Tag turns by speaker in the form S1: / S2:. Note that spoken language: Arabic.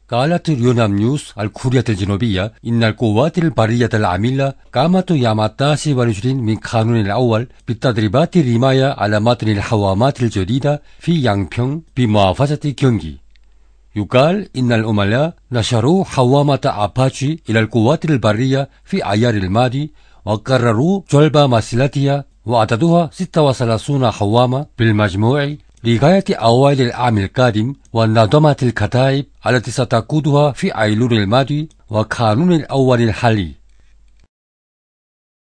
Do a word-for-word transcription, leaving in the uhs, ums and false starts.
S1: قالت اليونام نيوز الكورية الجنوبية إن القوات البرية العاملة قامت يوم التاسع والعشرين من كانون الأول بتدريبات الرماية على متن الحوامات الجديدة في يانبيونغ بمحافظة كيونغي. يقال إن العملاء نشروا حوامة أباتشي إلى القوات البرية في أيار الماضي وقرروا جلب مسيرتها وعددها ستة وثلاثين حوامة بالمجموع لغاية أوائل العام القادم، ونظمت الكتائب التي ستقودها في أيلول الماضي وكانون الأول الحالي.